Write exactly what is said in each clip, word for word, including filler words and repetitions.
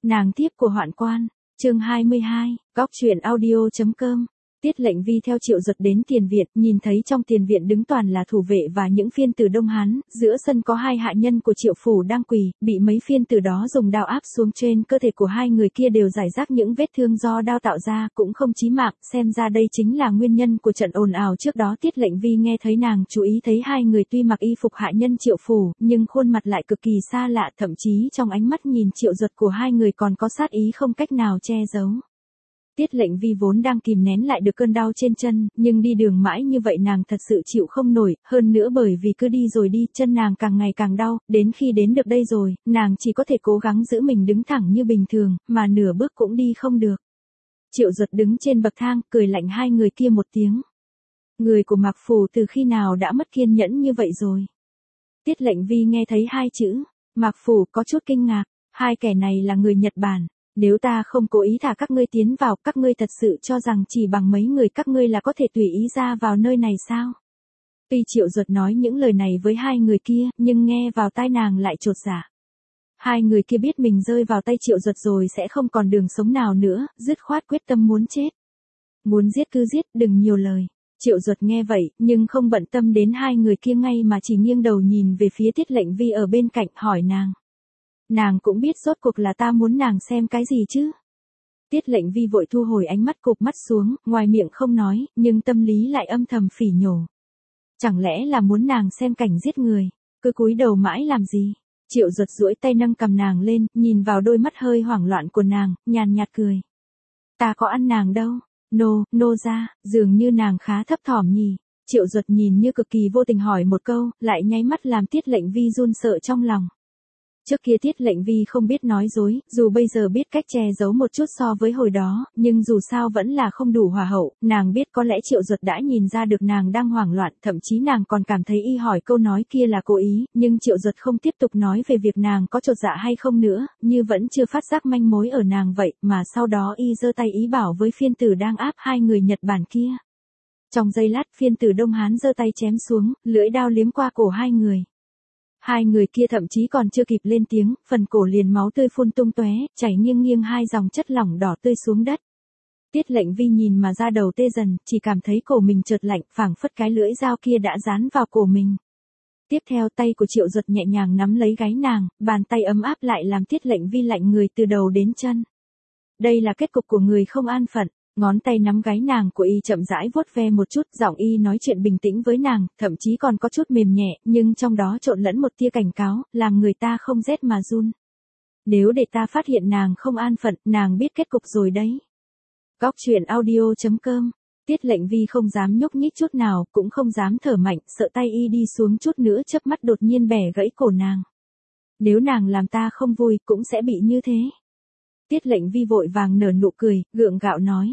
Nàng thiếp của Hoạn Quan, chương hai mươi hai, góc truyện audio chấm com. Tiết Lệnh Vi theo Triệu Duật đến tiền viện, nhìn thấy trong tiền viện đứng toàn là thủ vệ và những phiên tử Đông Hán, giữa sân có hai hạ nhân của Triệu phủ đang quỳ, bị mấy phiên tử đó dùng đao áp xuống, trên cơ thể của hai người kia đều rải rác những vết thương do đao tạo ra, cũng không chí mạng, xem ra đây chính là nguyên nhân của trận ồn ào trước đó. Tiết Lệnh Vi nghe thấy nàng chú ý thấy hai người tuy mặc y phục hạ nhân Triệu phủ, nhưng khuôn mặt lại cực kỳ xa lạ, thậm chí trong ánh mắt nhìn Triệu Duật của hai người còn có sát ý không cách nào che giấu. Tiết Lệnh Vi vốn đang kìm nén lại được cơn đau trên chân, nhưng đi đường mãi như vậy nàng thật sự chịu không nổi, hơn nữa bởi vì cứ đi rồi đi, chân nàng càng ngày càng đau, đến khi đến được đây rồi, nàng chỉ có thể cố gắng giữ mình đứng thẳng như bình thường, mà nửa bước cũng đi không được. Triệu Duật đứng trên bậc thang, cười lạnh hai người kia một tiếng. Người của Mạc Phủ từ khi nào đã mất kiên nhẫn như vậy rồi? Tiết Lệnh Vi nghe thấy hai chữ Mạc Phủ có chút kinh ngạc, hai kẻ này là người Nhật Bản. Nếu ta không cố ý thả các ngươi tiến vào, các ngươi thật sự cho rằng chỉ bằng mấy người các ngươi là có thể tùy ý ra vào nơi này sao? Tuy Triệu Duật nói những lời này với hai người kia, nhưng nghe vào tai nàng lại chột dạ. Hai người kia biết mình rơi vào tay Triệu Duật rồi sẽ không còn đường sống nào nữa, dứt khoát quyết tâm muốn chết. Muốn giết cứ giết, đừng nhiều lời. Triệu Duật nghe vậy, nhưng không bận tâm đến hai người kia ngay mà chỉ nghiêng đầu nhìn về phía Tiết Lệnh Vi ở bên cạnh, hỏi nàng. Nàng cũng biết rốt cuộc là ta muốn nàng xem cái gì chứ? Tiết Lệnh Vi vội thu hồi ánh mắt, cụp mắt xuống, ngoài miệng không nói, nhưng tâm lý lại âm thầm phỉ nhổ. Chẳng lẽ là muốn nàng xem cảnh giết người, cứ cúi đầu mãi làm gì? Triệu Duật duỗi tay nâng cầm nàng lên, nhìn vào đôi mắt hơi hoảng loạn của nàng, nhàn nhạt cười. Ta có ăn nàng đâu, nô, nô ra, dường như nàng khá thấp thỏm nhỉ. Triệu Duật nhìn như cực kỳ vô tình hỏi một câu, lại nháy mắt làm Tiết Lệnh Vi run sợ trong lòng. Trước kia Tiết Lệnh Vi không biết nói dối, dù bây giờ biết cách che giấu một chút so với hồi đó, nhưng dù sao vẫn là không đủ hòa hậu, nàng biết có lẽ Triệu Duật đã nhìn ra được nàng đang hoảng loạn, thậm chí nàng còn cảm thấy y hỏi câu nói kia là cố ý, nhưng Triệu Duật không tiếp tục nói về việc nàng có chột dạ hay không nữa, như vẫn chưa phát giác manh mối ở nàng vậy, mà sau đó y giơ tay ý bảo với phiên tử đang áp hai người Nhật Bản kia. Trong giây lát, phiên tử Đông Hán giơ tay chém xuống, lưỡi đao liếm qua cổ hai người. Hai người kia thậm chí còn chưa kịp lên tiếng, phần cổ liền máu tươi phun tung tóe, chảy nghiêng nghiêng hai dòng chất lỏng đỏ tươi xuống đất. Tiết Lệnh Vi nhìn mà da đầu tê dần, chỉ cảm thấy cổ mình chợt lạnh, phảng phất cái lưỡi dao kia đã dán vào cổ mình. Tiếp theo tay của Triệu Duật nhẹ nhàng nắm lấy gáy nàng, bàn tay ấm áp lại làm Tiết Lệnh Vi lạnh người từ đầu đến chân. Đây là kết cục của người không an phận. Ngón tay nắm gáy nàng của y chậm rãi vuốt ve một chút, giọng y nói chuyện bình tĩnh với nàng, thậm chí còn có chút mềm nhẹ, nhưng trong đó trộn lẫn một tia cảnh cáo, làm người ta không rét mà run. Nếu để ta phát hiện nàng không an phận, nàng biết kết cục rồi đấy. Góc truyện audio chấm com. Tiết Lệnh Vi không dám nhúc nhích chút nào, cũng không dám thở mạnh, sợ tay y đi xuống chút nữa chớp mắt đột nhiên bẻ gãy cổ nàng. Nếu nàng làm ta không vui, cũng sẽ bị như thế. Tiết Lệnh Vi vội vàng nở nụ cười, gượng gạo nói.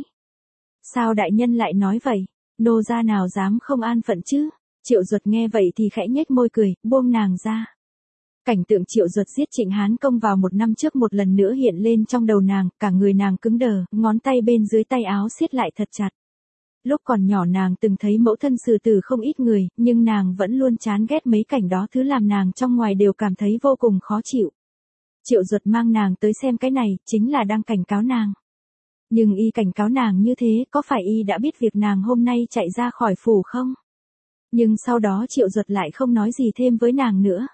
Sao đại nhân lại nói vậy? Nô gia nào dám không an phận chứ? Triệu Duật nghe vậy thì khẽ nhếch môi cười, buông nàng ra. Cảnh tượng Triệu Duật giết Trịnh Hán Công vào một năm trước một lần nữa hiện lên trong đầu nàng, cả người nàng cứng đờ, ngón tay bên dưới tay áo siết lại thật chặt. Lúc còn nhỏ nàng từng thấy mẫu thân xử tử không ít người, nhưng nàng vẫn luôn chán ghét mấy cảnh đó, thứ làm nàng trong ngoài đều cảm thấy vô cùng khó chịu. Triệu Duật mang nàng tới xem cái này, chính là đang cảnh cáo nàng. Nhưng y cảnh cáo nàng như thế, có phải y đã biết việc nàng hôm nay chạy ra khỏi phủ không? Nhưng sau đó Triệu Duật lại không nói gì thêm với nàng nữa.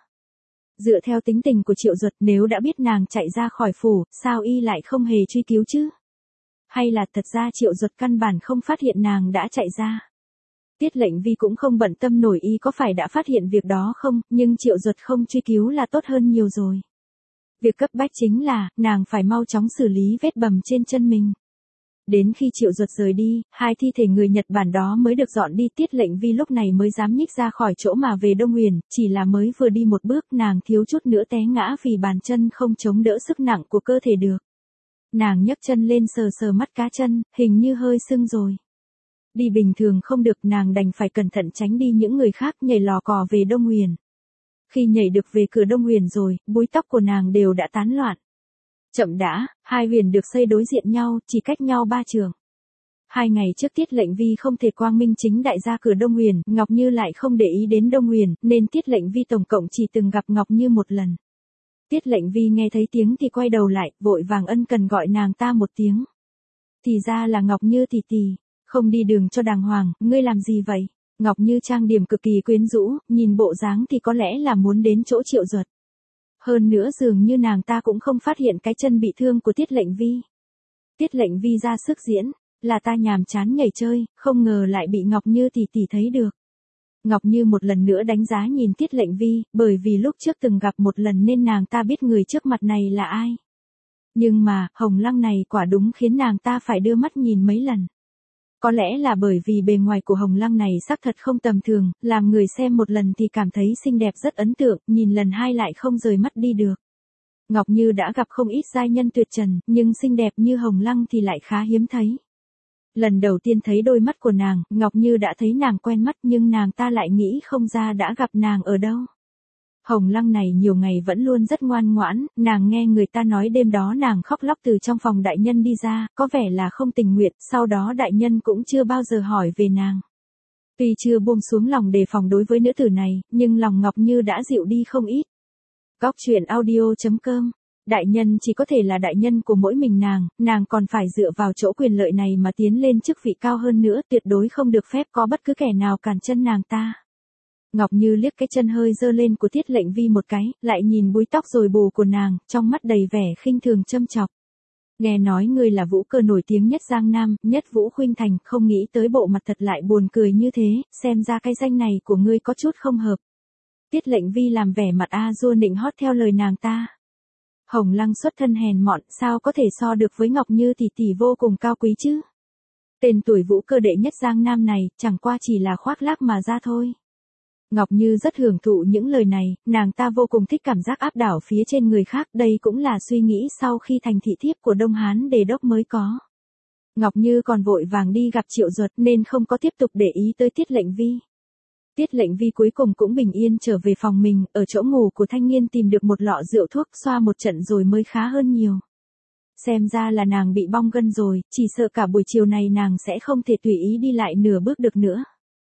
Dựa theo tính tình của Triệu Duật, nếu đã biết nàng chạy ra khỏi phủ, sao y lại không hề truy cứu chứ? Hay là thật ra Triệu Duật căn bản không phát hiện nàng đã chạy ra? Tiết Lệnh Vi cũng không bận tâm nổi y có phải đã phát hiện việc đó không, nhưng Triệu Duật không truy cứu là tốt hơn nhiều rồi. Việc cấp bách chính là, nàng phải mau chóng xử lý vết bầm trên chân mình. Đến khi Triệu Duật rời đi, hai thi thể người Nhật Bản đó mới được dọn đi. Tiết Lệnh Vi lúc này mới dám nhích ra khỏi chỗ mà về Đông Huyền, chỉ là mới vừa đi một bước nàng thiếu chút nữa té ngã vì bàn chân không chống đỡ sức nặng của cơ thể được. Nàng nhấc chân lên sờ sờ mắt cá chân, hình như hơi sưng rồi. Đi bình thường không được, nàng đành phải cẩn thận tránh đi những người khác nhảy lò cò về Đông Huyền. Khi nhảy được về cửa Đông Huyền rồi, búi tóc của nàng đều đã tán loạn. Chậm đã, hai huyền được xây đối diện nhau, chỉ cách nhau ba trường. Hai ngày trước Tiết Lệnh Vi không thể quang minh chính đại ra cửa Đông Huyền, Ngọc Như lại không để ý đến Đông Huyền, nên Tiết Lệnh Vi tổng cộng chỉ từng gặp Ngọc Như một lần. Tiết Lệnh Vi nghe thấy tiếng thì quay đầu lại, vội vàng ân cần gọi nàng ta một tiếng. Thì ra là Ngọc Như tỷ tỷ, không đi đường cho đàng hoàng, ngươi làm gì vậy? Ngọc Như trang điểm cực kỳ quyến rũ, nhìn bộ dáng thì có lẽ là muốn đến chỗ Triệu Duật. Hơn nữa dường như nàng ta cũng không phát hiện cái chân bị thương của Tiết Lệnh Vi. Tiết Lệnh Vi ra sức diễn, là ta nhàm chán nhảy chơi, không ngờ lại bị Ngọc Như tỷ tỷ thấy được. Ngọc Như một lần nữa đánh giá nhìn Tiết Lệnh Vi, bởi vì lúc trước từng gặp một lần nên nàng ta biết người trước mặt này là ai. Nhưng mà, Hồng Lăng này quả đúng khiến nàng ta phải đưa mắt nhìn mấy lần. Có lẽ là bởi vì bề ngoài của Hồng Lăng này xác thật không tầm thường, làm người xem một lần thì cảm thấy xinh đẹp rất ấn tượng, nhìn lần hai lại không rời mắt đi được. Ngọc Như đã gặp không ít giai nhân tuyệt trần, nhưng xinh đẹp như Hồng Lăng thì lại khá hiếm thấy. Lần đầu tiên thấy đôi mắt của nàng, Ngọc Như đã thấy nàng quen mắt nhưng nàng ta lại nghĩ không ra đã gặp nàng ở đâu. Hồng Lăng này nhiều ngày vẫn luôn rất ngoan ngoãn, nàng nghe người ta nói đêm đó nàng khóc lóc từ trong phòng đại nhân đi ra, có vẻ là không tình nguyện, sau đó đại nhân cũng chưa bao giờ hỏi về nàng. Tuy chưa buông xuống lòng đề phòng đối với nữ tử này, nhưng lòng Ngọc Như đã dịu đi không ít. Góc truyện audio chấm com. Đại nhân chỉ có thể là đại nhân của mỗi mình nàng, nàng còn phải dựa vào chỗ quyền lợi này mà tiến lên chức vị cao hơn nữa, tuyệt đối không được phép có bất cứ kẻ nào cản chân nàng ta. Ngọc Như liếc cái chân hơi dơ lên của Tiết Lệnh Vi một cái, lại nhìn búi tóc rồi bù của nàng, trong mắt đầy vẻ khinh thường châm chọc. Nghe nói ngươi là vũ cơ nổi tiếng nhất Giang Nam, nhất Vũ Khuynh Thành, không nghĩ tới bộ mặt thật lại buồn cười như thế, xem ra cái danh này của ngươi có chút không hợp. Tiết Lệnh Vi làm vẻ mặt a dua nịnh hót theo lời nàng ta. Hồng Lăng xuất thân hèn mọn, sao có thể so được với Ngọc Như tỷ tỷ vô cùng cao quý chứ? Tên tuổi vũ cơ đệ nhất Giang Nam này, chẳng qua chỉ là khoác lác mà ra thôi. Ngọc Như rất hưởng thụ những lời này, nàng ta vô cùng thích cảm giác áp đảo phía trên người khác, đây cũng là suy nghĩ sau khi thành thị thiếp của Đông Hán Đề Đốc mới có. Ngọc Như còn vội vàng đi gặp Triệu Duật nên không có tiếp tục để ý tới Tiết Lệnh Vi. Tiết Lệnh Vi cuối cùng cũng bình yên trở về phòng mình, ở chỗ ngủ của thanh niên tìm được một lọ rượu thuốc xoa một trận rồi mới khá hơn nhiều. Xem ra là nàng bị bong gân rồi, chỉ sợ cả buổi chiều này nàng sẽ không thể tùy ý đi lại nửa bước được nữa.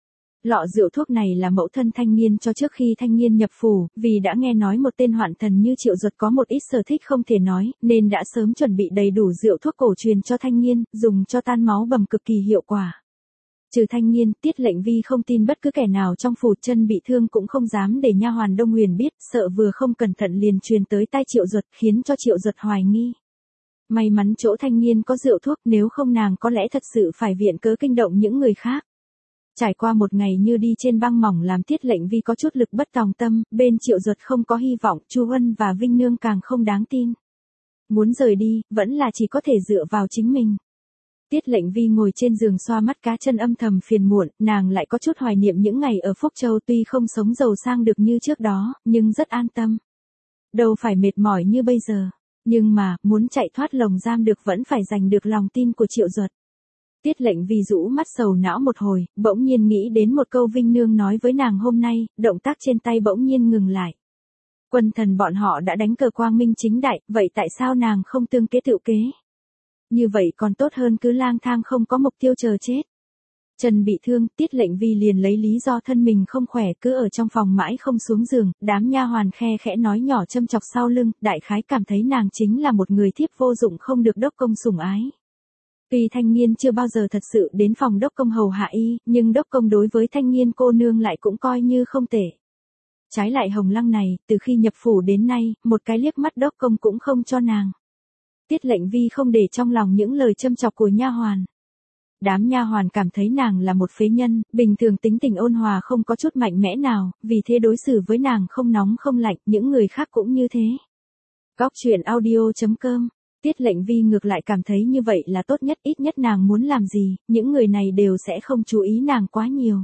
Lọ rượu thuốc này là mẫu thân thanh niên cho trước khi thanh niên nhập phủ, vì đã nghe nói một tên hoạn thần như Triệu Duật có một ít sở thích không thể nói, nên đã sớm chuẩn bị đầy đủ rượu thuốc cổ truyền cho thanh niên, dùng cho tan máu bầm cực kỳ hiệu quả. Trừ thanh niên, Tiết Lệnh Vi không tin bất cứ kẻ nào trong phủ chân bị thương cũng không dám để nha hoàn Đông Huyền biết, sợ vừa không cẩn thận liền truyền tới tai Triệu Duật khiến cho Triệu Duật hoài nghi. May mắn chỗ thanh niên có rượu thuốc, nếu không nàng có lẽ thật sự phải viện cớ kinh động những người khác. Trải qua một ngày như đi trên băng mỏng làm Tiết Lệnh Vi có chút lực bất tòng tâm, bên Triệu Duật không có hy vọng, Chu Huân và Vinh Nương càng không đáng tin. Muốn rời đi, vẫn là chỉ có thể dựa vào chính mình. Tiết Lệnh Vi ngồi trên giường xoa mắt cá chân âm thầm phiền muộn, nàng lại có chút hoài niệm những ngày ở Phúc Châu, tuy không sống giàu sang được như trước đó, nhưng rất an tâm. Đâu phải mệt mỏi như bây giờ, nhưng mà, muốn chạy thoát lồng giam được vẫn phải giành được lòng tin của Triệu Duật. Tiết Lệnh Vi rũ mắt sầu não một hồi, bỗng nhiên nghĩ đến một câu Vinh Nương nói với nàng hôm nay, động tác trên tay bỗng nhiên ngừng lại. Quân thần bọn họ đã đánh cờ quang minh chính đại, vậy tại sao nàng không tương kế tự kế? Như vậy còn tốt hơn cứ lang thang không có mục tiêu chờ chết. Chân bị thương, Tiết Lệnh Vi liền lấy lý do thân mình không khỏe cứ ở trong phòng mãi không xuống giường, đám nha hoàn khe khẽ nói nhỏ châm chọc sau lưng, đại khái cảm thấy nàng chính là một người thiếp vô dụng không được đốc công sủng ái. Tuy thanh niên chưa bao giờ thật sự đến phòng đốc công hầu hạ y, nhưng đốc công đối với thanh niên cô nương lại cũng coi như không tệ. Trái lại Hồng Lăng này, từ khi nhập phủ đến nay, một cái liếc mắt đốc công cũng không cho nàng. Tiết Lệnh Vi không để trong lòng những lời châm chọc của nha hoàn. Đám nha hoàn cảm thấy nàng là một phế nhân, bình thường tính tình ôn hòa không có chút mạnh mẽ nào, vì thế đối xử với nàng không nóng không lạnh, những người khác cũng như thế. Góc truyện audio chấm com. Tiết Lệnh Vi ngược lại cảm thấy như vậy là tốt nhất, ít nhất nàng muốn làm gì, những người này đều sẽ không chú ý nàng quá nhiều.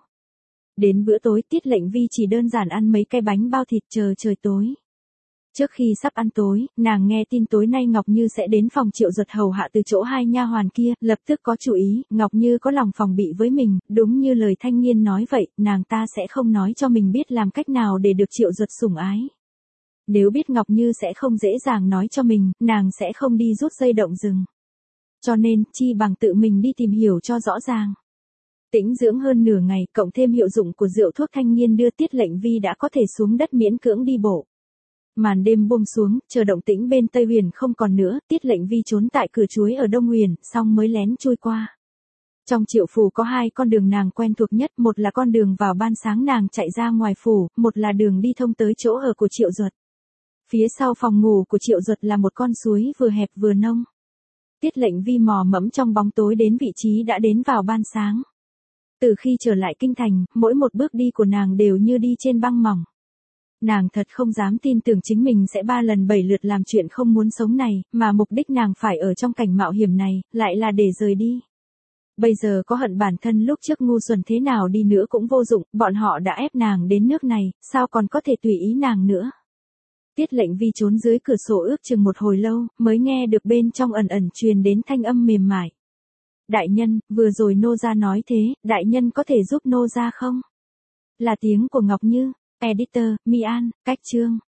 Đến bữa tối Tiết Lệnh Vi chỉ đơn giản ăn mấy cái bánh bao thịt chờ trời tối. Trước khi sắp ăn tối, nàng nghe tin tối nay Ngọc Như sẽ đến phòng Triệu Duật hầu hạ từ chỗ hai nha hoàn kia, lập tức có chú ý, Ngọc Như có lòng phòng bị với mình, đúng như lời thanh niên nói vậy, nàng ta sẽ không nói cho mình biết làm cách nào để được Triệu Duật sủng ái. Nếu biết Ngọc Như sẽ không dễ dàng nói cho mình, nàng sẽ không đi rút dây động rừng. Cho nên, chi bằng tự mình đi tìm hiểu cho rõ ràng. Tĩnh dưỡng hơn nửa ngày, cộng thêm hiệu dụng của rượu thuốc thanh niên đưa Tiết Lệnh Vi đã có thể xuống đất miễn cưỡng đi bộ. màn đêm buông xuống, chờ động tĩnh bên Tây Huyền không còn nữa, Tiết Lệnh Vi trốn tại cửa chuối ở Đông Huyền, xong mới lén chui qua. Trong Triệu phủ có hai con đường nàng quen thuộc nhất, một là con đường vào ban sáng nàng chạy ra ngoài phủ, một là đường đi thông tới chỗ ở của Triệu Duật. Phía sau phòng ngủ của Triệu Duật là một con suối vừa hẹp vừa nông. Tiết Lệnh Vi mò mẫm trong bóng tối đến vị trí đã đến vào ban sáng. Từ khi trở lại kinh thành, mỗi một bước đi của nàng đều như đi trên băng mỏng. Nàng thật không dám tin tưởng chính mình sẽ ba lần bảy lượt làm chuyện không muốn sống này, mà mục đích nàng phải ở trong cảnh mạo hiểm này, lại là để rời đi. Bây giờ có hận bản thân lúc trước ngu xuẩn thế nào đi nữa cũng vô dụng, bọn họ đã ép nàng đến nước này, sao còn có thể tùy ý nàng nữa. Tiết Lệnh Vi trốn dưới cửa sổ ước chừng một hồi lâu, mới nghe được bên trong ẩn ẩn truyền đến thanh âm mềm mại. Đại nhân, vừa rồi nô gia nói thế, đại nhân có thể giúp nô gia không? Là tiếng của Ngọc Như. Editor, Mi An, cách chương.